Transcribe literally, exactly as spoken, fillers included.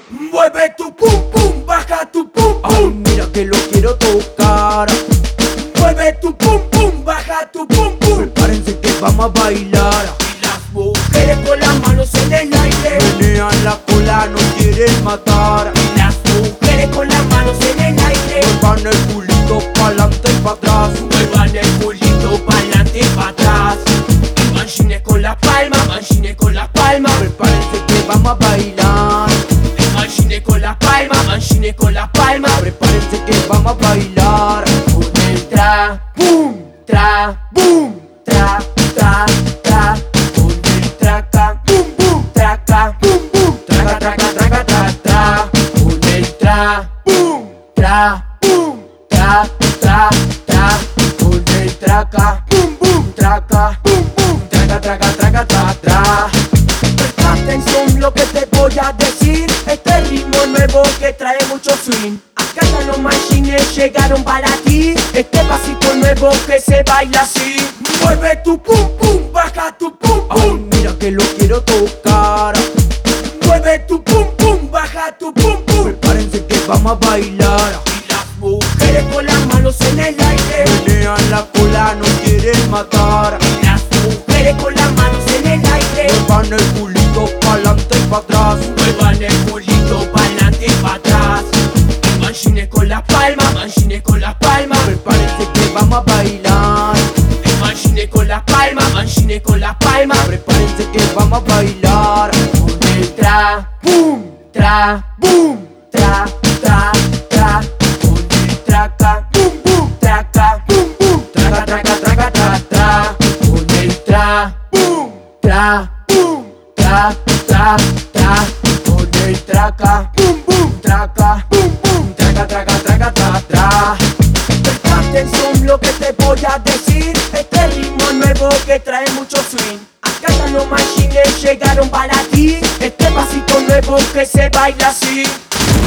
Mueve tu pum pum, baja tu pum pum. Ay, mira que lo quiero tocar. Mueve tu pum pum, baja tu pum pum. Prepárense que vamos a bailar. Y las mujeres con las manos en el aire Menean la cola, nos quieren matar. y las mujeres con las manos en el aire Muevan el culito pa'lante y pa' atrás. muevan el culito pa'lante y pa' atrás. Y manchines con la palma, manchines con la palma. Prepárense que vamos a bailar. Manchines con la palma, manchines con la palma. Prepárense que vamos a bailar. Con el tra, boom, tra, boom, tra, tra, tra. Con el traca, boom, boom, traca, boom, boom, traca, traca, traca, tra, tra. Con el tra, boom, tra, boom, tra, tra, tra. Con el traca, boom, boom, traca, boom, boom, traca, traca, traca, tra, tra. Presta atención lo que te voy a decir. Este ritmo nuevo que trae mucho swing. Acá ya los machines llegaron para ti. Este pasito nuevo que se baila así. Mueve tu pum pum, baja tu pum Ay, pum. mira que lo quiero tocar. Mueve tu pum pum, baja tu pum pum. Prepárense que vamos a bailar. Y las mujeres con las manos en el aire Menean la cola, nos quieren matar. y las mujeres con las manos en el aire Muevan el culito pa'lante y pa' atrás. muevan el culito pa'lante y pa' atrás. Y manchines con la palma, manchines con la palma. Prepárense que vamos a bailar. Manchines con la palma, manchines con la palma. Prepárense que vamos a bailar. Con el tra, boom, tra, boom, tra, tra, tra. Con el traca, boom, boom, traca, boom, boom, traca, traca, traca, tra, tra. Con el tra, boom, tra, boom, tra, tra, tra. Con el traca, boom, boom, traca, boom, boom, traca, traca, traca, tra, tra. Presta atención lo que te voy a decir. Este ritmo nuevo que trae mucho swing. Acá ya los machines llegaron para ti. Este pasito nuevo que se baila así.